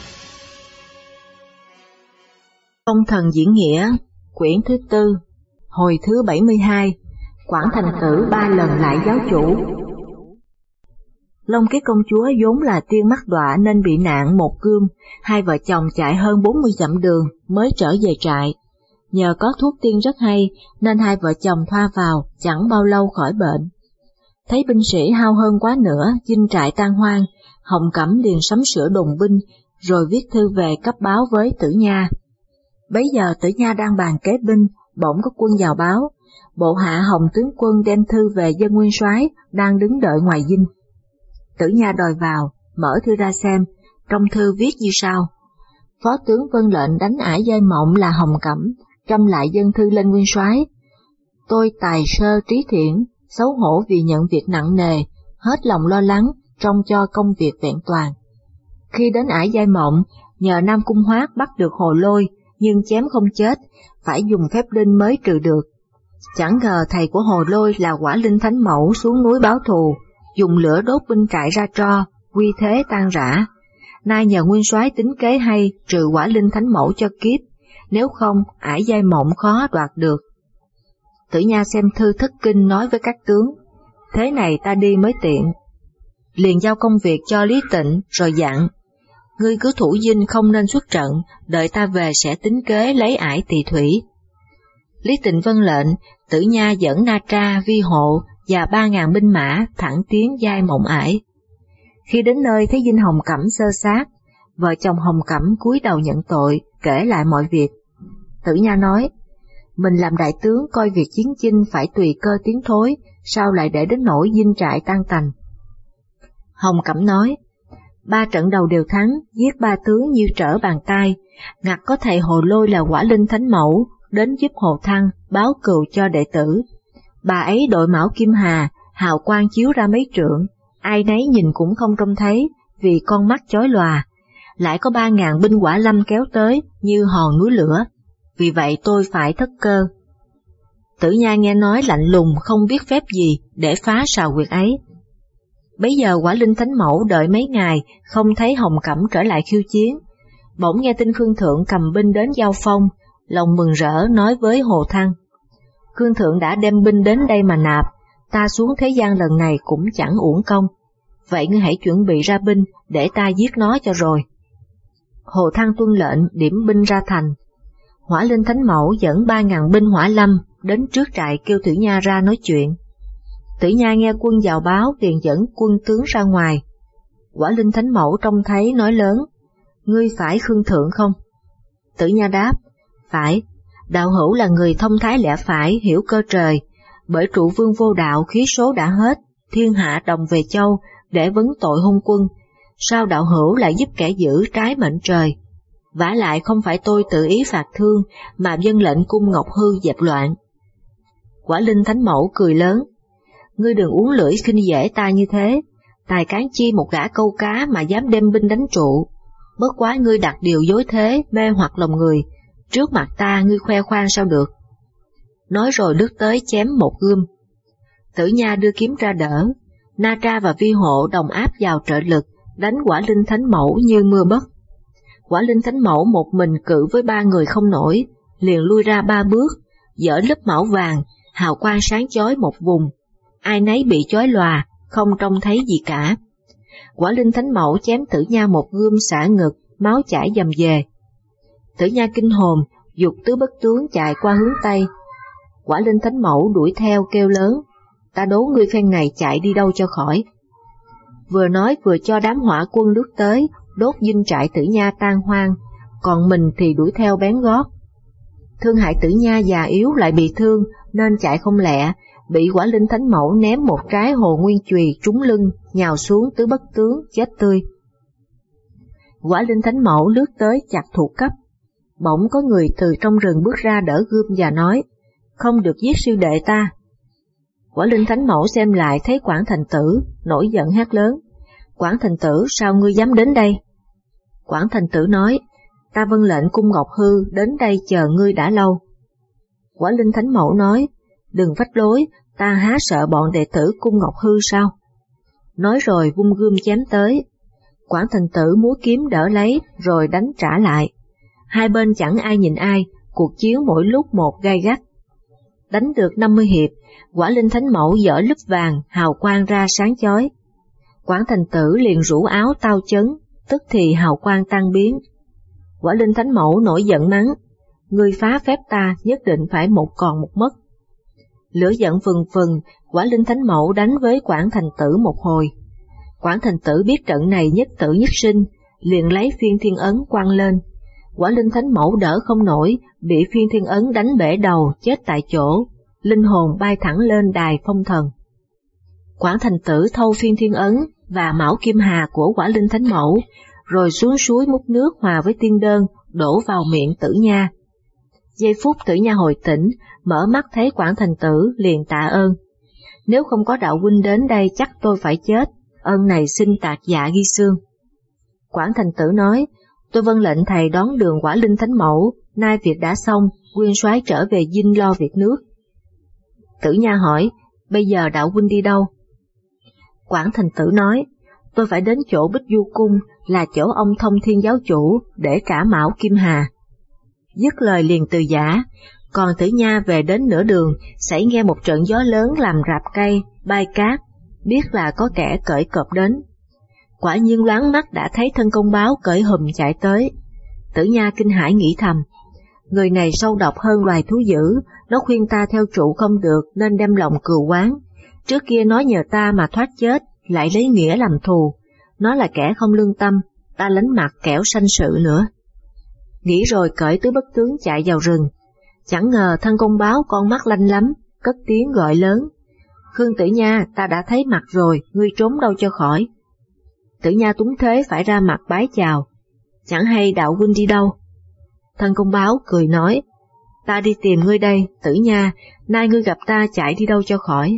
Công thần diễn nghĩa, quyển thứ 4, hồi thứ 72, Quảng Thành Tử 3 lần lại giáo chủ. Long Kiết công chúa vốn là tiên mắt đọa nên bị nạn một gươm, hai vợ chồng chạy hơn 40 dặm đường mới trở về trại. Nhờ có thuốc tiên rất hay nên hai vợ chồng thoa vào, chẳng bao lâu khỏi bệnh. Thấy binh sĩ hao hơn quá nữa, dinh trại tan hoang, Hồng Cẩm liền sắm sửa đồn binh, rồi viết thư về cấp báo với Tử Nha. Bấy giờ Tử Nha đang bàn kế binh, bỗng có quân vào báo, bộ hạ Hồng tướng quân đem thư về dân nguyên soái đang đứng đợi ngoài dinh. Tử Nha đòi vào, mở thư ra xem, trong thư viết như sau: Phó tướng vân lệnh đánh ải Giai Mộng là Hồng Cẩm, trâm lại dân thư lên nguyên soái. Tôi tài sơ trí thiện, xấu hổ vì nhận việc nặng nề, hết lòng lo lắng, trông cho công việc vẹn toàn. Khi đến ải Giai Mộng, nhờ Nam Cung Hoát bắt được Hồ Lôi, nhưng chém không chết, phải dùng phép linh mới trừ được. Chẳng ngờ thầy của Hồ Lôi là Quả Linh Thánh Mẫu xuống núi báo thù, dùng lửa đốt binh trại ra tro, quy thế tan rã. Nay nhờ nguyên soái tính kế hay, trừ Quả Linh Thánh Mẫu cho kiếp, nếu không ải Giai Mộng khó đoạt được. Tử Nha xem thư thất kinh, nói với các tướng: Thế này ta đi mới tiện. Liền giao công việc cho Lý Tịnh, rồi dặn: Ngươi cứ thủ dinh không nên xuất trận, đợi ta về sẽ tính kế lấy ải Tỳ Thủy. Lý Tịnh vâng lệnh, Tử Nha dẫn Na Tra, Vi Hộ và 3.000 binh mã thẳng tiến Giai Mộng ải. Khi đến nơi thấy dinh Hồng Cẩm xơ xác, vợ chồng Hồng Cẩm cúi đầu nhận tội, kể lại mọi việc. Tử Nha nói: Mình làm đại tướng coi việc chiến chinh phải tùy cơ tiến thối, sao lại để đến nỗi dinh trại tan tành. Hồng Cẩm nói: 3 trận đầu đều thắng, giết 3 tướng như trở bàn tay, ngặt có thầy Hồ Lôi là Quả Linh Thánh Mẫu đến giúp Hồ Thăng báo cừu cho đệ tử. Bà ấy đội mão kim hà, hào quang chiếu ra mấy trượng, ai nấy nhìn cũng không trông thấy vì con mắt chói lòa. Lại có 3.000 binh Quả Lâm kéo tới như hòn núi lửa, vì vậy tôi phải thất cơ. Tử Nha nghe nói lạnh lùng, không biết phép gì để phá sào quyệt ấy. Bấy giờ Quả Linh Thánh Mẫu đợi mấy ngày không thấy Hồng Cẩm trở lại khiêu chiến, bỗng nghe tin Khương Thượng cầm binh đến giao phong, lòng mừng rỡ nói với Hồ Thăng: Khương Thượng đã đem binh đến đây mà nạp, ta xuống thế gian lần này cũng chẳng uổng công, vậy ngươi hãy chuẩn bị ra binh để ta giết nó cho rồi. Hồ Thăng tuân lệnh, điểm binh ra thành. Hỏa Linh Thánh Mẫu dẫn 3.000 binh Hỏa Lâm đến trước trại kêu Tử Nha ra nói chuyện. Tử Nha nghe quân vào báo liền dẫn quân tướng ra ngoài. Quả Linh Thánh Mẫu trông thấy nói lớn: Ngươi phải Khương Thượng không? Tử Nha đáp: Phải, đạo hữu là người thông thái lẽ phải, hiểu cơ trời, bởi trụ vương vô đạo khí số đã hết, thiên hạ đồng về châu để vấn tội hung quân, sao đạo hữu lại giúp kẻ dữ trái mệnh trời? Vả lại không phải tôi tự ý phạt thương, mà vâng lệnh cung Ngọc Hư dẹp loạn. Quả Linh Thánh Mẫu cười lớn: Ngươi đừng uống lưỡi khinh dễ ta như thế, tài cán chi một gã câu cá mà dám đem binh đánh trụ, bất quá ngươi đặt điều dối thế mê hoặc lòng người, trước mặt ta ngươi khoe khoang sao được. Nói rồi lướt tới chém một gươm. Tử Nha đưa kiếm ra đỡ, Na Tra và Vi Hộ đồng áp vào trợ lực, đánh Quả Linh Thánh Mẫu như mưa bất. Quả Linh Thánh Mẫu một mình cự với 3 người không nổi, liền lui ra 3 bước, giở lớp mão vàng, hào quang sáng chói một vùng, ai nấy bị chói lòa, không trông thấy gì cả. Quả Linh Thánh Mẫu chém Tử Nha một gươm xả ngực, máu chảy dầm về. Tử Nha kinh hồn, dục tứ bất tướng chạy qua hướng Tây. Quả Linh Thánh Mẫu đuổi theo kêu lớn: Ta đố ngươi phen này chạy đi đâu cho khỏi. Vừa nói vừa cho đám hỏa quân lướt tới, đốt dinh trại Tử Nha tan hoang, còn mình thì đuổi theo bén gót. Thương hại Tử Nha già yếu lại bị thương nên chạy không lẹ, bị Quả Linh Thánh Mẫu ném một trái Hồ Nguyên chùy trúng lưng, nhào xuống tứ bất tướng chết tươi. Quả Linh Thánh Mẫu lướt tới chặt thủ cấp, bỗng có người từ trong rừng bước ra đỡ gươm và nói: Không được giết sư đệ ta. Quả Linh Thánh Mẫu xem lại thấy Quảng Thành Tử, nổi giận hét lớn: Quảng Thành Tử, sao ngươi dám đến đây? Quảng Thành Tử nói: Ta vâng lệnh cung Ngọc Hư đến đây chờ ngươi đã lâu. Quả Linh Thánh Mẫu nói: Đừng phách lối, ta há sợ bọn đệ tử cung Ngọc Hư sao? Nói rồi vung gươm chém tới. Quảng Thành Tử múa kiếm đỡ lấy rồi đánh trả lại. Hai bên chẳng ai nhìn ai, cuộc chiến mỗi lúc một gay gắt. Đánh được 50 hiệp, Quả Linh Thánh Mẫu giở lúp vàng, hào quang ra sáng chói. Quảng Thành Tử liền rũ áo tao chấn, tức thì hào quang tan biến. Quả Linh Thánh Mẫu nổi giận mắng, ngươi phá phép ta nhất định phải một còn một mất. Lửa giận phừng phừng, Quả Linh Thánh Mẫu đánh với Quảng Thành Tử một hồi. Quảng Thành Tử biết trận này nhất tử nhất sinh, liền lấy Phiên Thiên Ấn quăng lên. Quả Linh Thánh Mẫu đỡ không nổi, bị Phiên Thiên Ấn đánh bể đầu, chết tại chỗ, linh hồn bay thẳng lên đài phong thần. Quảng Thành Tử thâu Phiên Thiên Ấn và Mão Kim Hà của Quả Linh Thánh Mẫu, rồi xuống suối múc nước hòa với tiên đơn, đổ vào miệng Tử Nha. Giây phút Tử Nha hồi tỉnh, mở mắt thấy Quảng Thành Tử liền tạ ơn. Nếu không có đạo huynh đến đây chắc tôi phải chết, ơn này xin tạc dạ ghi xương. Quảng Thành Tử nói, tôi vâng lệnh thầy đón đường Quả Linh Thánh Mẫu, nay việc đã xong, nguyên soái trở về dinh lo việc nước. Tử Nha hỏi, bây giờ đạo huynh đi đâu? Quảng Thành Tử nói, tôi phải đến chỗ Bích Du Cung, là chỗ ông Thông Thiên giáo chủ, để trả Mão Kim Hà. Dứt lời liền từ giã, còn Tử Nha về đến nửa đường, xảy nghe một trận gió lớn làm rạp cây, bay cát, biết là có kẻ cởi cọp đến. Quả nhiên loáng mắt đã thấy thân công báo cởi hùm chạy tới. Tử Nha kinh hãi nghĩ thầm, người này sâu độc hơn loài thú dữ, nó khuyên ta theo trụ không được nên đem lòng cừu oán. Trước kia nói nhờ ta mà thoát chết, lại lấy nghĩa làm thù. Nó là kẻ không lương tâm, ta lánh mặt kẻo sanh sự nữa. Nghĩ rồi cởi Tứ Bất Tướng chạy vào rừng. Chẳng ngờ thân công báo con mắt lanh lắm, cất tiếng gọi lớn. Khương Tử Nha, ta đã thấy mặt rồi, ngươi trốn đâu cho khỏi. Tử Nha túng thế phải ra mặt bái chào. Chẳng hay đạo huynh đi đâu? Thân công báo cười nói, ta đi tìm ngươi đây, Tử Nha, nay ngươi gặp ta chạy đi đâu cho khỏi.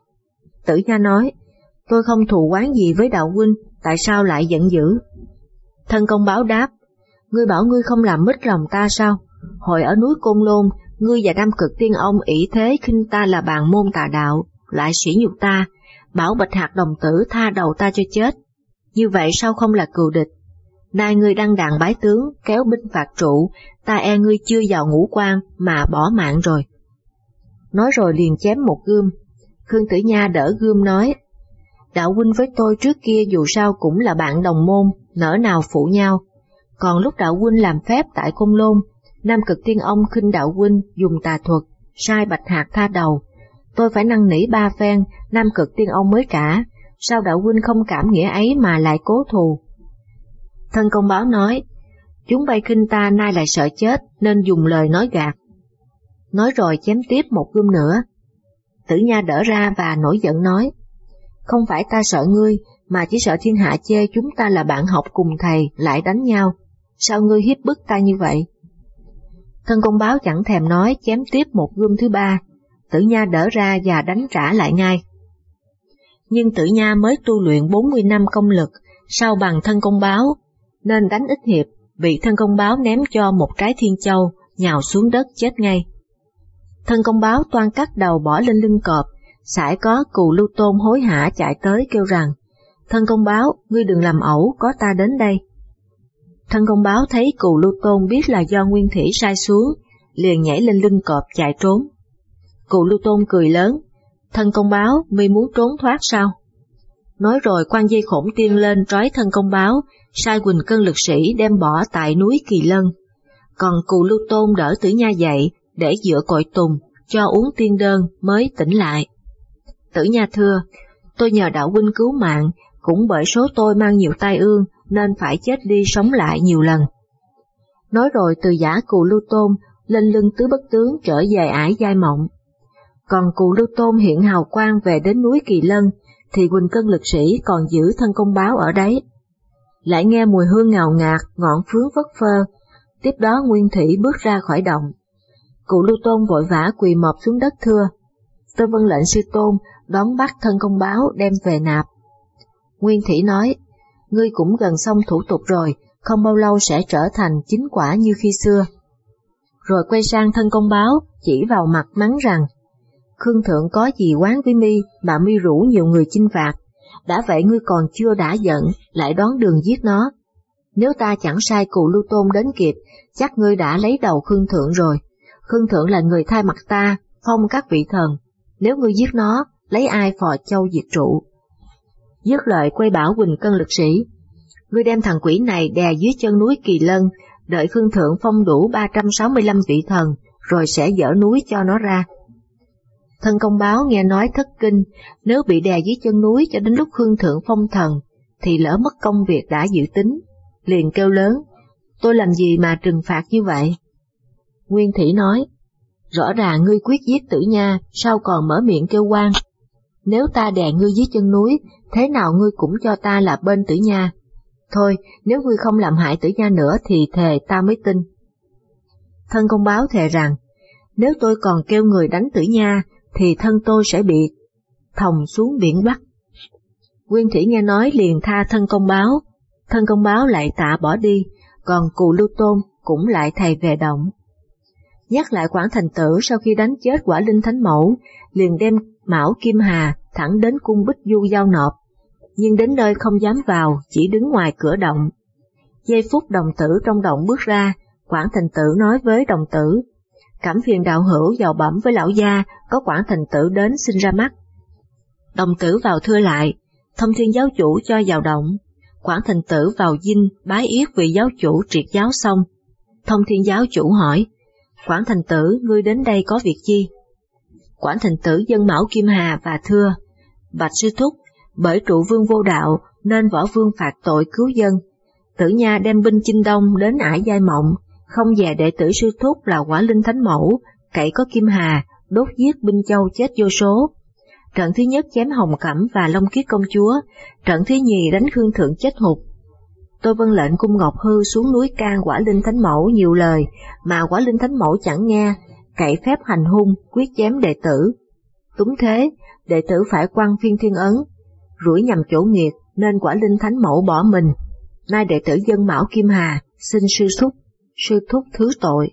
Tử Nha nói, tôi không thù oán gì với đạo huynh, tại sao lại giận dữ? Thân công báo đáp, ngươi bảo ngươi không làm mất lòng ta sao? Hồi ở núi Côn Lôn, ngươi và Nam Cực Tiên Ông ỷ thế khinh ta là bàn môn tà đạo, lại sỉ nhục ta, bảo Bạch Hạc đồng tử tha đầu ta cho chết. Như vậy sao không là cừu địch? Nay ngươi đăng đàn bái tướng, kéo binh phạt trụ, ta e ngươi chưa vào ngũ quan mà bỏ mạng rồi. Nói rồi liền chém một gươm. Khương Tử Nha đỡ gươm nói, đạo huynh với tôi trước kia dù sao cũng là bạn đồng môn, nỡ nào phụ nhau. Còn lúc đạo huynh làm phép tại Côn Lôn, Nam Cực Tiên Ông khinh đạo huynh dùng tà thuật, sai Bạch Hạc tha đầu. Tôi phải năn nỉ 3 phen, Nam Cực Tiên Ông mới trả, sao đạo huynh không cảm nghĩa ấy mà lại cố thù? Thân công báo nói, chúng bay khinh ta nay lại sợ chết nên dùng lời nói gạt. Nói rồi chém tiếp một gươm nữa. Tử Nha đỡ ra và nổi giận nói, không phải ta sợ ngươi, mà chỉ sợ thiên hạ chê chúng ta là bạn học cùng thầy lại đánh nhau. Sao ngươi hiếp bức ta như vậy? Thân công báo chẳng thèm nói, chém tiếp một gươm thứ 3. Tử Nha đỡ ra và đánh trả lại ngay. Nhưng Tử Nha mới tu luyện 40 năm công lực, sao bằng thân công báo, nên đánh ít hiệp, bị thân công báo ném cho một trái thiên châu, nhào xuống đất chết ngay. Thân công báo toan cắt đầu bỏ lên lưng cọp, sải có Cù Lưu Tôn hối hả chạy tới kêu rằng, thân công báo, ngươi đừng làm ẩu, có ta đến đây. Thân công báo thấy Cù Lưu Tôn biết là do Nguyên Thủy sai xuống, liền nhảy lên lưng cọp chạy trốn. Cù Lưu Tôn cười lớn, thân công báo, mi muốn trốn thoát sao? Nói rồi quăng dây khổng tiên lên trói thân công báo, sai Quỳnh Cân lực sĩ đem bỏ tại núi Kỳ Lân. Còn Cù Lưu Tôn đỡ Tử Nha dậy, để dựa cội tùng, cho uống tiên đơn mới tỉnh lại. Tử Nha thưa, tôi nhờ đạo huynh cứu mạng, cũng bởi số tôi mang nhiều tai ương, nên phải chết đi sống lại nhiều lần. Nói rồi từ giả Cù Lưu Tôn, lên lưng Tứ Bất Tướng trở về ải Giai Mộng. Còn Cù Lưu Tôn hiện hào quang về đến núi Kỳ Lân, thì Quỳnh Cân lực sĩ còn giữ thân công báo ở đấy. Lại nghe mùi hương ngào ngạt, ngọn phướng phất phơ, tiếp đó Nguyên Thủy bước ra khỏi động. Cù Lưu Tôn vội vã quỳ mọp xuống đất thưa, tôi vâng lệnh sư tôn, đón bắt thân công báo đem về nạp. Nguyên Thủy nói, ngươi cũng gần xong thủ tục rồi, không bao lâu sẽ trở thành chính quả như khi xưa. Rồi quay sang thân công báo, chỉ vào mặt mắng rằng, Khương Thượng có gì oán với mi mà mi rủ nhiều người chinh phạt, đã vậy ngươi còn chưa đã giận, lại đón đường giết nó. Nếu ta chẳng sai Cù Lưu Tôn đến kịp, chắc ngươi đã lấy đầu Khương Thượng rồi. Khương Thượng là người thay mặt ta, phong các vị thần. Nếu ngươi giết nó, lấy ai phò châu diệt trụ? Dứt lời quay bảo Quỳnh Cân lực sĩ, ngươi đem thằng quỷ này đè dưới chân núi Kỳ Lân, đợi Khương Thượng phong đủ 365 vị thần, rồi sẽ dỡ núi cho nó ra. Thân Công Báo nghe nói thất kinh, nếu bị đè dưới chân núi cho đến lúc Khương Thượng phong thần, thì lỡ mất công việc đã dự tính, liền kêu lớn, tôi làm gì mà trừng phạt như vậy? Nguyên Thủy nói, rõ ràng ngươi quyết giết Tử Nha, sao còn mở miệng kêu oan? Nếu ta đè ngươi dưới chân núi, thế nào ngươi cũng cho ta là bên Tử Nha. Thôi, nếu ngươi không làm hại Tử Nha nữa thì thề ta mới tin. Thân Công Báo thề rằng, nếu tôi còn kêu người đánh Tử Nha, thì thân tôi sẽ bị thòng xuống biển Bắc. Nguyên Thủy nghe nói liền tha Thân Công Báo, Thân Công Báo lại tạ bỏ đi, còn Cù Lưu Tôn cũng lại thầy về động. Nhắc lại Quảng Thành Tử sau khi đánh chết Quả Linh Thánh Mẫu, liền đem Mão Kim Hà thẳng đến cung Bích Du giao nộp, nhưng đến nơi không dám vào, chỉ đứng ngoài cửa động. Giây phút đồng tử trong động bước ra, Quảng Thành Tử nói với đồng tử, Cẩm Phiền đạo hữu vào bẩm với lão gia, có Quảng Thành Tử đến xin ra mắt. Đồng tử vào thưa lại, Thông Thiên giáo chủ cho vào động. Quảng Thành Tử vào dinh bái yết vị giáo chủ triệt giáo xong. Thông Thiên giáo chủ hỏi, Quảng Thành Tử, ngươi đến đây có việc chi? Quảng Thành Tử dâng Mão Kim Hà và thưa, bạch sư thúc, bởi trụ vương vô đạo nên võ vương phạt tội cứu dân. Tử Nha đem binh chinh đông đến Ải Giai Mộng, không dè đệ tử sư thúc là Quả Linh Thánh Mẫu, cậy có Kim Hà, đốt giết binh châu chết vô số. Trận thứ nhất chém Hồng Cẩm và Long Kiết công chúa, trận thứ nhì đánh Khương Thượng chết hụt. Tôi vâng lệnh cung Ngọc Hư xuống núi can Quả Linh Thánh Mẫu nhiều lời, mà Quả Linh Thánh Mẫu chẳng nghe, cậy phép hành hung, quyết chém đệ tử. Túng thế, đệ tử phải quăng Phiên Thiên Ấn, rủi nhầm chỗ nghiệt nên Quả Linh Thánh Mẫu bỏ mình. Nay đệ tử dâng Mão Kim Hà, xin sư thúc thứ tội.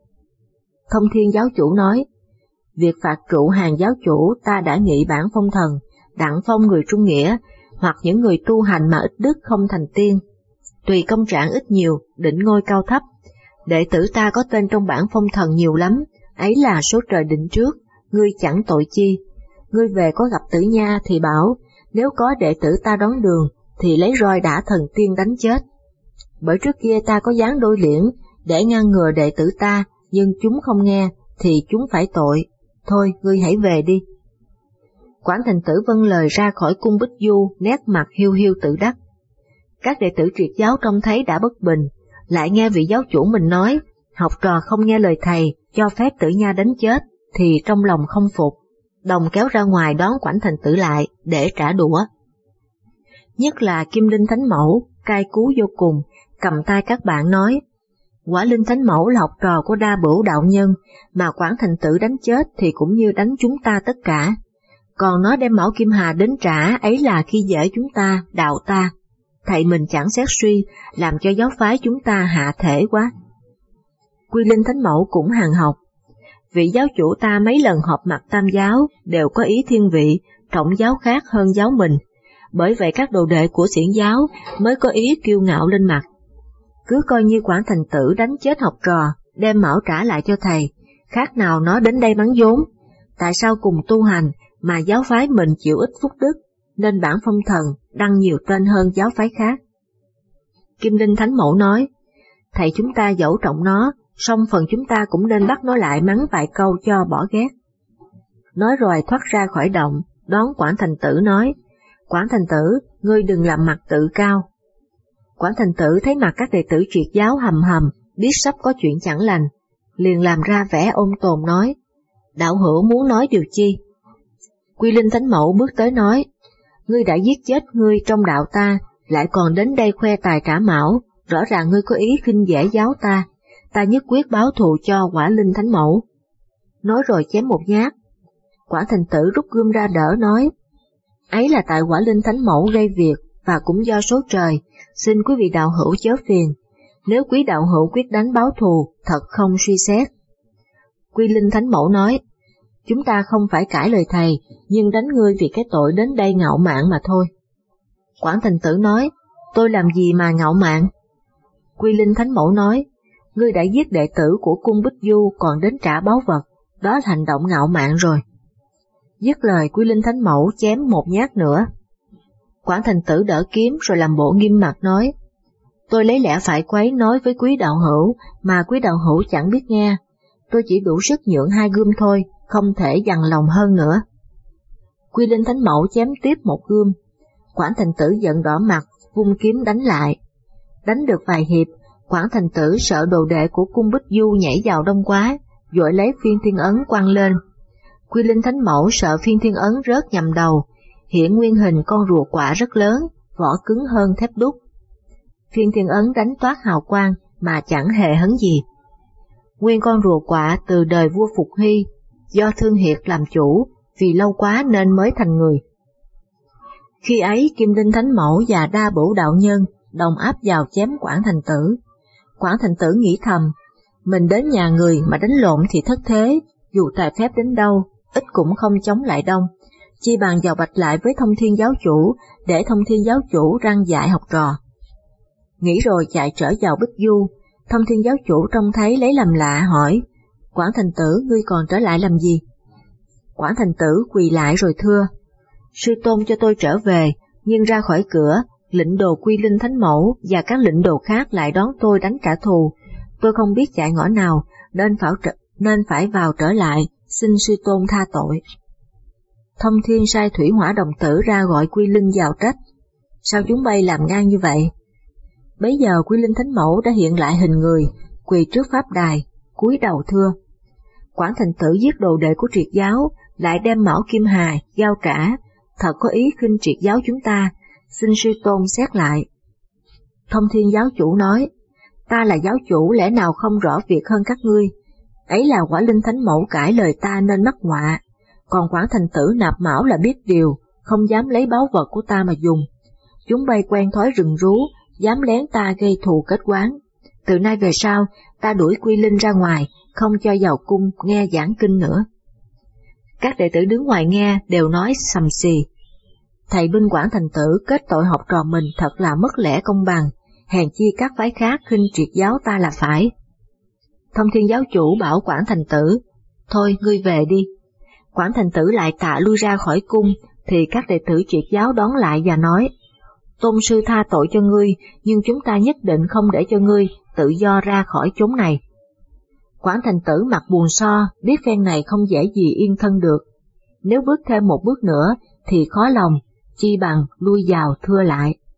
Thông Thiên giáo chủ nói, việc phạt trụ hàng giáo chủ ta đã nghị bản phong thần, đặng phong người trung nghĩa, hoặc những người tu hành mà ít đức không thành tiên. Tùy công trạng ít nhiều, định ngôi cao thấp. Đệ tử ta có tên trong bản phong thần nhiều lắm, ấy là số trời định trước, ngươi chẳng tội chi. Ngươi về có gặp Tử Nha thì bảo, nếu có đệ tử ta đón đường, thì lấy roi đả thần tiên đánh chết. Bởi trước kia ta có dán đôi liễn, để ngăn ngừa đệ tử ta, nhưng chúng không nghe, thì chúng phải tội. Thôi, ngươi hãy về đi. Quảng Thành Tử vâng lời ra khỏi cung Bích Du, nét mặt hiu hiu tự đắc. Các đệ tử triệt giáo trông thấy đã bất bình, lại nghe vị giáo chủ mình nói, học trò không nghe lời thầy, cho phép Tử Nha đánh chết, thì trong lòng không phục, đồng kéo ra ngoài đón Quảng Thành Tử lại, để trả đũa. Nhất là Kim Linh Thánh Mẫu, cay cú vô cùng, cầm tay các bạn nói, Quả Linh Thánh Mẫu là học trò của Đa Bửu đạo nhân, mà Quảng Thành Tử đánh chết thì cũng như đánh chúng ta tất cả. Còn nó đem Mão Kim Hà đến trả, ấy là khi dễ chúng ta, đạo ta. Thầy mình chẳng xét suy, làm cho giáo phái chúng ta hạ thể quá. Quy Linh Thánh Mẫu cũng hàng học. Vị giáo chủ ta mấy lần họp mặt tam giáo, đều có ý thiên vị, trọng giáo khác hơn giáo mình. Bởi vậy các đồ đệ của xiển giáo mới có ý kiêu ngạo lên mặt. Cứ coi như Quảng Thành Tử đánh chết học trò, đem Mão trả lại cho thầy, khác nào nó đến đây mắng vốn. Tại sao cùng tu hành mà giáo phái mình chịu ít phúc đức, nên bản phong thần đăng nhiều tên hơn giáo phái khác? Kim Linh Thánh Mẫu nói, thầy chúng ta dẫu trọng nó, song phần chúng ta cũng nên bắt nó lại mắng vài câu cho bỏ ghét. Nói rồi thoát ra khỏi động, đón Quảng Thành Tử nói, Quảng Thành Tử, ngươi đừng làm mặt tự cao. Quảng Thành Tử thấy mặt các đệ tử triệt giáo hầm hầm, biết sắp có chuyện chẳng lành, liền làm ra vẻ ôn tồn nói, đạo hữu muốn nói điều chi? Quy Linh Thánh Mẫu bước tới nói, ngươi đã giết chết ngươi trong đạo ta, lại còn đến đây khoe tài trả Mão, rõ ràng ngươi có ý khinh dễ giáo ta nhất quyết báo thù cho Quả Linh Thánh Mẫu. Nói rồi chém một nhát. Quảng Thành Tử rút gươm ra đỡ nói, ấy là tại Quả Linh Thánh Mẫu gây việc, và cũng do số trời, xin quý vị đạo hữu chớ phiền, nếu quý đạo hữu quyết đánh báo thù, thật không suy xét. Quy Linh Thánh Mẫu nói, chúng ta không phải cãi lời thầy, nhưng đánh ngươi vì cái tội đến đây ngạo mạn mà thôi. Quảng Thành Tử nói, tôi làm gì mà ngạo mạn? Quy Linh Thánh Mẫu nói, ngươi đã giết đệ tử của cung Bích Du còn đến trả báu vật, đó là hành động ngạo mạn rồi. Dứt lời, Quy Linh Thánh Mẫu chém một nhát nữa. Quảng Thành Tử đỡ kiếm rồi làm bộ nghiêm mặt nói, tôi lấy lẽ phải quấy nói với quý đạo hữu mà quý đạo hữu chẳng biết nghe, tôi chỉ đủ sức nhượng 2 gươm thôi, không thể dằn lòng hơn nữa. Quy Linh Thánh Mẫu chém tiếp một gươm. Quảng Thành Tử giận đỏ mặt, vung kiếm đánh lại. Đánh được vài hiệp, Quảng Thành Tử sợ đồ đệ của cung Bích Du nhảy vào đông quá, vội lấy phiên thiên ấn quăng lên. Quy Linh Thánh Mẫu sợ phiên thiên ấn rớt nhầm đầu, hiện nguyên hình con rùa quạ rất lớn, vỏ cứng hơn thép đúc. Phiên thiên ấn đánh toát hào quang mà chẳng hề hấn gì. Nguyên con rùa quạ từ đời vua Phục Hy, do Thương Hiệt làm chủ, vì lâu quá nên mới thành người. Khi ấy Kim Linh Thánh Mẫu và Đa Bửu Đạo Nhân đồng áp vào chém Quảng Thành Tử. Quảng Thành Tử nghĩ thầm, mình đến nhà người mà đánh lộn thì thất thế, dù tài phép đến đâu, ít cũng không chống lại đông, chi bằng vào bạch lại với Thông Thiên Giáo Chủ, để Thông Thiên Giáo Chủ răn dạy học trò. Nghĩ rồi chạy trở vào Bích Du. Thông Thiên Giáo Chủ trông thấy lấy làm lạ hỏi, Quảng Thành Tử, ngươi còn trở lại làm gì? Quảng Thành Tử quỳ lại rồi thưa, sư tôn cho tôi trở về, nhưng ra khỏi cửa, lệnh đồ Quy Linh Thánh Mẫu và các lệnh đồ khác lại đón tôi đánh trả thù, tôi không biết chạy ngõ nào, nên phải vào trở lại, xin sư tôn tha tội. Thông Thiên sai Thủy Hỏa Đồng Tử ra gọi Quy Linh vào trách, sao chúng bay làm ngang như vậy? Bấy giờ Quy Linh Thánh Mẫu đã hiện lại hình người, quỳ trước pháp đài, cúi đầu thưa, Quảng Thành Tử giết đồ đệ của Triệt Giáo, lại đem Mão Kim Hà giao trả, thật có ý khinh Triệt Giáo chúng ta, xin sư tôn xét lại. Thông Thiên Giáo Chủ nói, ta là giáo chủ lẽ nào không rõ việc hơn các ngươi, ấy là Quả Linh Thánh Mẫu cãi lời ta nên mắc họa, còn Quảng Thành Tử nạp Mão là biết điều, không dám lấy báu vật của ta mà dùng. Chúng bay quen thói rừng rú, dám lén ta gây thù kết oán. Từ nay về sau, ta đuổi Quy Linh ra ngoài, không cho vào cung nghe giảng kinh nữa. Các đệ tử đứng ngoài nghe đều nói sầm xì. Thầy binh Quảng Thành Tử kết tội học trò mình thật là mất lẽ công bằng, hèn chi các phái khác khinh Triệt Giáo ta là phải. Thông Thiên Giáo Chủ bảo Quảng Thành Tử, thôi ngươi về đi. Quảng Thành Tử lại tạ lui ra khỏi cung, thì các đệ tử Triệt Giáo đón lại và nói, tôn sư tha tội cho ngươi, nhưng chúng ta nhất định không để cho ngươi tự do ra khỏi chốn này. Quảng Thành Tử mặt buồn so, biết phen này không dễ gì yên thân được. Nếu bước thêm một bước nữa thì khó lòng, chi bằng lui vào thưa lại.